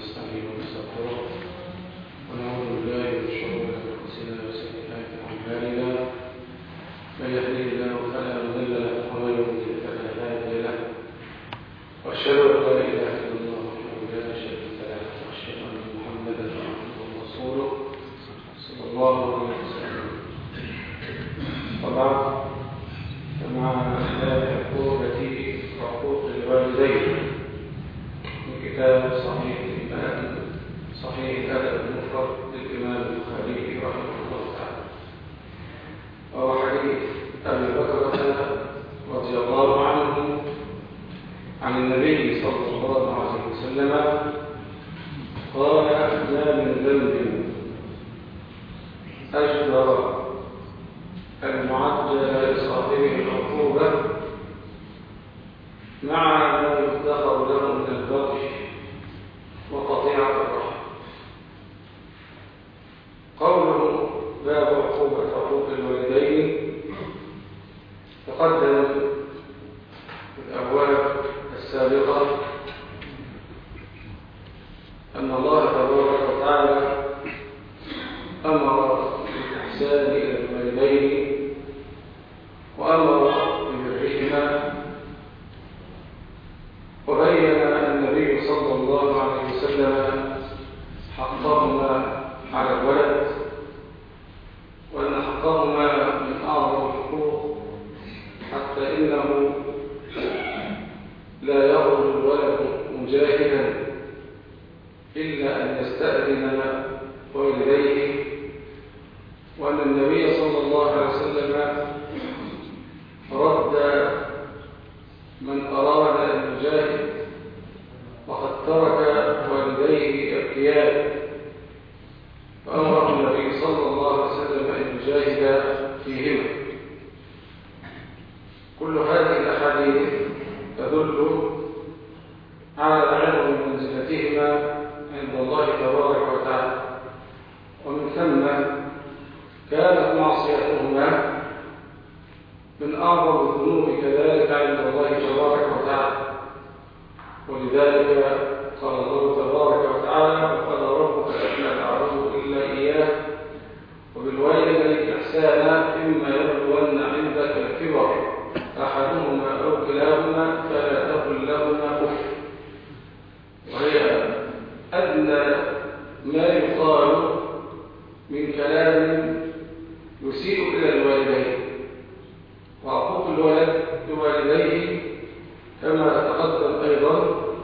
ونستعين ونستغفره ونعوذ بالله من شرور أنفسنا وسيئات أعمالنا من يهده الله فلا مضل له ومن يضلل فلا هادي له وأشهد أن لا إله إلا الله وحده لا شريك له وأشهد أن محمدا عبده ورسوله صلى الله عليه وسلم. وبعد فمع أحداث حقوق الوالدين من كتاب صحيح الأدب المفرد للإمام البخاري رحمه الله تعالى، وهو حديث أبي بكر رضي الله عنه عن النبي صلى الله عليه وسلم قال: ما من ذنب أجدر أن يعجل لصاحبه العقوبة مع ما يفتخر له من البغي وقطيعة الرحم. قوله باب عقوبة حقوق الوالدين تقدم في الأبواب السابقة أن الله تبارك وتعالى أمر بالإحسان إلى الوالدين وأمر ببرهما، وبين النبي صلى الله عليه وسلم حقهما على الولد، وأن حقهما من أعظم الحقوق، حتى إنه لا يخرج الولد مجاهدا إلا أن يستأذن والديه، وأن النبي صلى الله عليه وسلم رد من أراد أن يجاهد وقد ترك والديه يبكيان، فأمر النبي صلى الله عليه وسلم أن يجاهد فيهما. كل هذه الأحاديث تدل على عظم منزلتهما عند الله تبارك وتعالى، ومن ثم كانت معصيتهما من أعظم الذنوب كذلك عند الله تبارك وتعالى. ولذلك قال الله تبارك وتعالى: وقال ربك ألا تعبدوا إلا إياه وبالوالدين إحسانا إما يبلغن عندك الكبر أحدهما أو كلاهما فلا تقل لهما أف، وهي أدنى ما يقال من كلام يسيء إلى الوالدين. وعقوق الولد لوالديه كما تقدم أيضا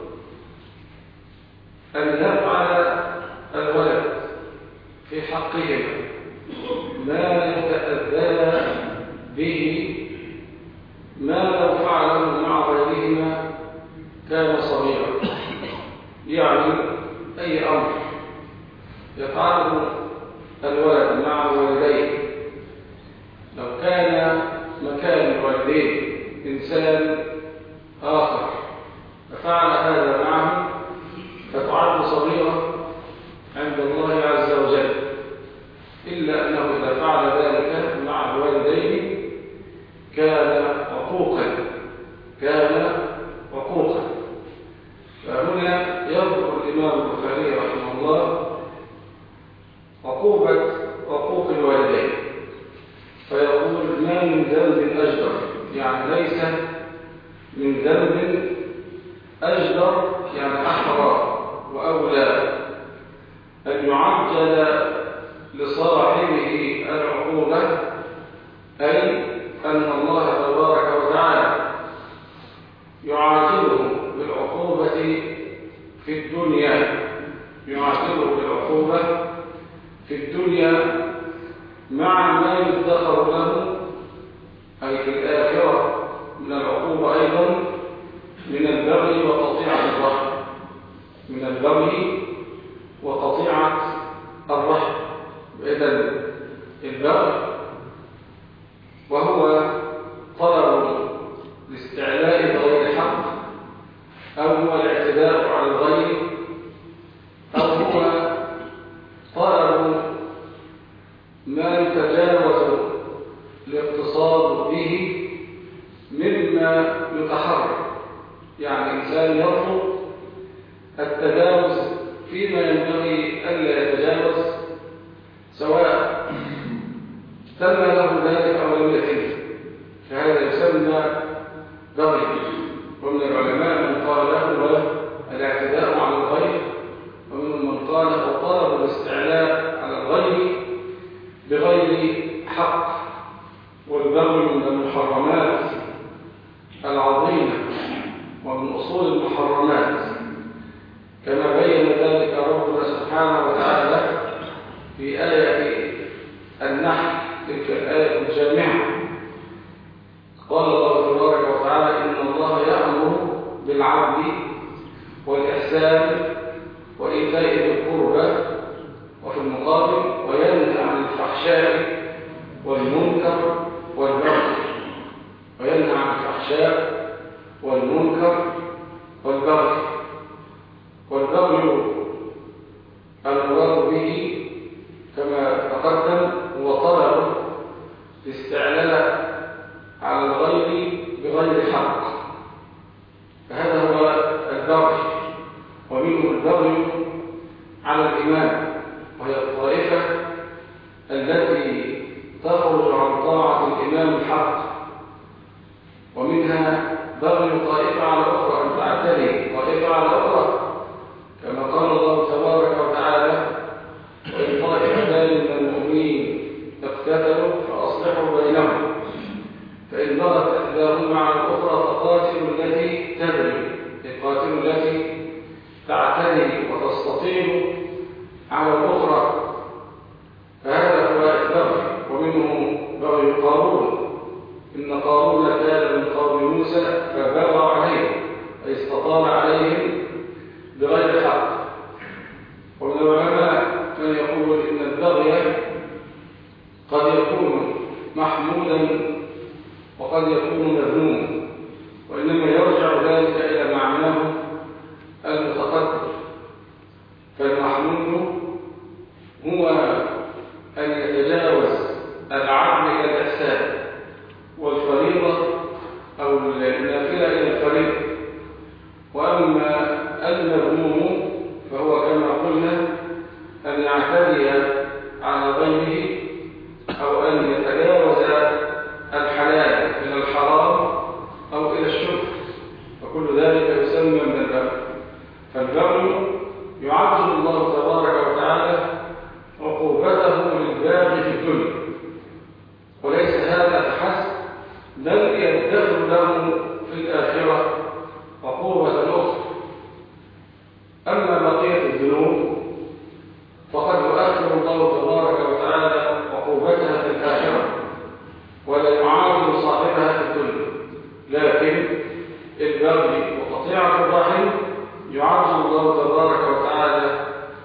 أن يفعل الولد في حقهم ما يتأذى به، ما لو فعله مع غيرهما كان صغيرا. يعني أي أمر يفعله الولد مع والديه لو كان مكان الوالدين إنسان آخر ففعل هذا معه فتعد صغيرة عند الله عز وجل، إلا أنه إذا فعل ذلك مع الوالدين كان عقوقا. فهنا يذكر الإمام البخاري رحمه الله عقوبة عقوق الوالدين، فيقول: ما من ذنب أجدر، يعني ليس من ذنب أجدر يعني أحرى وأولى أن يعجل لصاحبه العقوبة، أي أن الله تبارك وتعالى يعاجله بالعقوبة في الدنيا مع ما يدخر له أي في الآخرة من العقوبة أيضا من البغي وقطيعة الرحم. إذن البغي وهو طلب لاستعلاء غير حق، أو هو الاعتداء على الغير، أو هو طلب ما يتجاوز الاقتصاد به مما يتحرك. يعني إنسان يطلب التجاوز في فيما ينبغي ألا يتجاوز، سواء تم له ذلك أو لم يتم، فهذا يسمى بغي. ومن العلماء من قال له الاعتداء على الغير، ومنهم من قال أو طلب الاستعلاء على الغير بغير حق. والبغي من المحرمات العظيمة ومن أصول المحرمات، كما بين ذلك ربنا سبحانه وتعالى في آية النحل، تلك الآية الجامعة. قال الله تبارك وتعالى: إن الله يأمر بالعدل والإحسان وإيتاء ذي القربى، وفي المقابل وينهى عن الفحشاء والمنكر والبغي. وينهى عن الفحشاء والمنكر والبغي. والبغي المراد به كما تقدم هو طلب الاستعلاء على الغير بغير حق، فهذا هو البغي. ومنه البغي على الإمام، وهي الطائفة التي تخرج عن طاعة الإمام الحق. ومنها بغي طائفة على أخرى، أن تعتدي طائفة على أخرى، كما قال الله تبارك وتعالى: وإن طائفتان من المؤمنين اقتتلوا فأصلحوا بينهم، فإن بغت إحداهما على الأخرى فقاتلوا التي تبغي، قاتلوا التي تعتدي وتستطيل على الأخرى، فهذا هو البغي. ومنه بغي قارون: إن قارون كان من قوم موسى فبغى عليهم، أي استطال عليهم بغير حق. ومن العلماء من يقول إن البغي قد يكون محمودا وقد يكون مذموما، وإنما يرجع ذلك إلى معناه المتقدر. فالمحمود هو أن يتجاوز العدل إلى الإحسان، والفريضة أو النافلة إلى الفريضة. وأما المذموم فهو كما قلنا أن يعتدي على غيره، أو أن يتجاوز الحلال إلى الحرام أو إلى الشرك، فكل ذلك يسمى من البغي. فالبغي يعجل الله تبارك وتعالى عقوبته للباغي في الدنيا، وليس هذا فحسب، بل يدخر له في الآخرة عقوبة أخرى. أما بقية الذنوب فقد يؤخر الله تبارك وتعالى عقوبتها في الآخرة، ولا يعامل صاحبها في الدنيا. لكن البغي وقطيعة الرحم يعجل الله تبارك وتعالى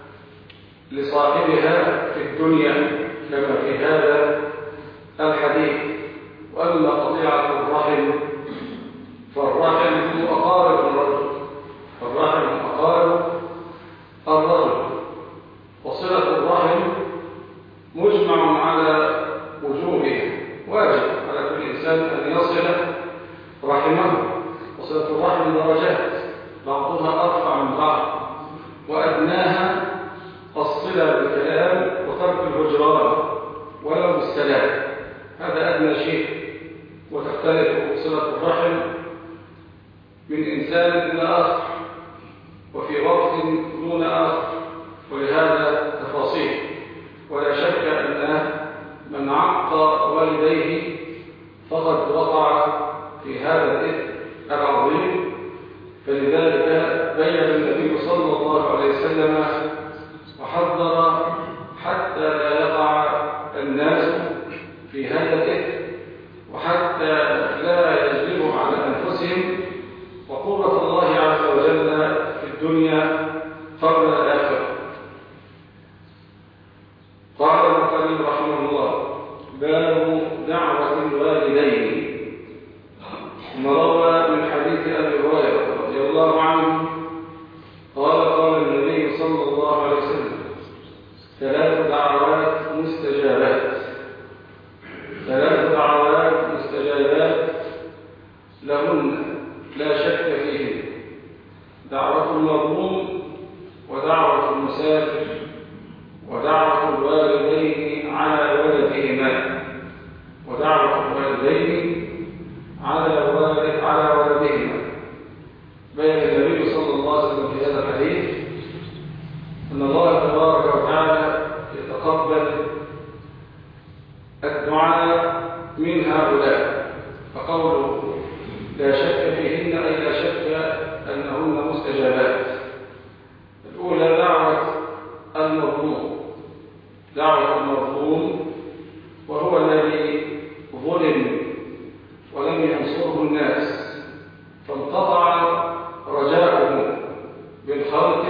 لصاحبها في الدنيا، كما في هذا الحديث. وأما قطيعة الرحم فالرحم هو أقارب الرجل، فالرحم أقارب الرجل. وصلة الرحم مجمع على وجوبها، واجب على كل إنسان أن يصل رحمه. وصلة الرحم درجات، بعضها أرفع من بعض، وأدناها الصلة بالكلام وترك الهجران ولو بالسلام، هذا أدنى شيء. وتختلف صلة الرحم من إنسان إلى آخر، وفي وقت دون آخر، ولهذا تفاصيل. ولا شك أن من عق والديه فقد وقع في هذا الإثم العظيم. فلذلك بين النبي صلى الله عليه وسلم وحذر حتى لا يقع الناس في هذا الإثم، وحتى لا يجلبوا على أنفسهم وقوة الله عز وجل في الدنيا قبل الآخرة. قال المؤلف رحمه الله: باب دعوة الوالدين. روى من حديث أبي هريرة رضي الله عنه قال: قال النبي صلى الله عليه وسلم: 3 دعوات مستجابات، 3 دعوات مستجابات لهن لا شك فيهن: دعوة المظلوم، ودعوة المسافر ودعوة الوالدين على ولدهما ودعوة الوالدين على ولدهما. بين النبي صلى الله عليه وسلم في هذا الحديث أن الله تبارك وتعالى يتقبل الدعاء من هؤلاء، فقوله لا شك فيهن أي لا شك أنهن مستجابات. الأولى دعوة المظلوم وهو الذي ظلم ولم ينصره الناس فانقطع رجاؤه بالخلق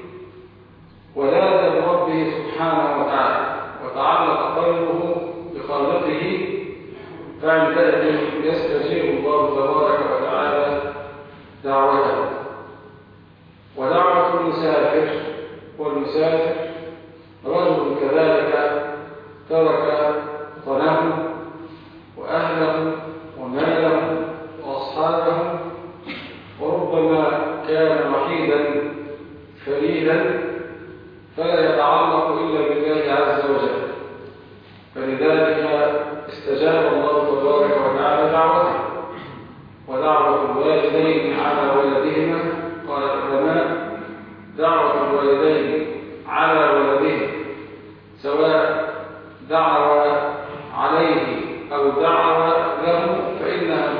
ولاذ بربه سبحانه وتعالى وتعلق قلبه بخالقه، فعندئذ يستجيب الله تبارك وتعالى دعوته. ودعوة المسافر والمسافر رجل كذلك ترك وطنه وأهله وماله وأصحابه وربما كان وحيدا فريدا فلا يتعلق إلا بالله عز وجل، فلذلك استجاب الله تبارك وتعالى دعوته. ودعوة الوالدين على ولدهما، قال العلماء دعوة الوالدين على ولدهم سواء دعوة عليه أو دعوة له فإنها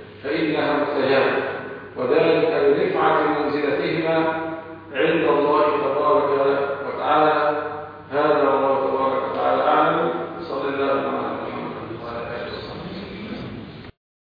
مستجابة، وذلك لرفعة منزلتهما عند الله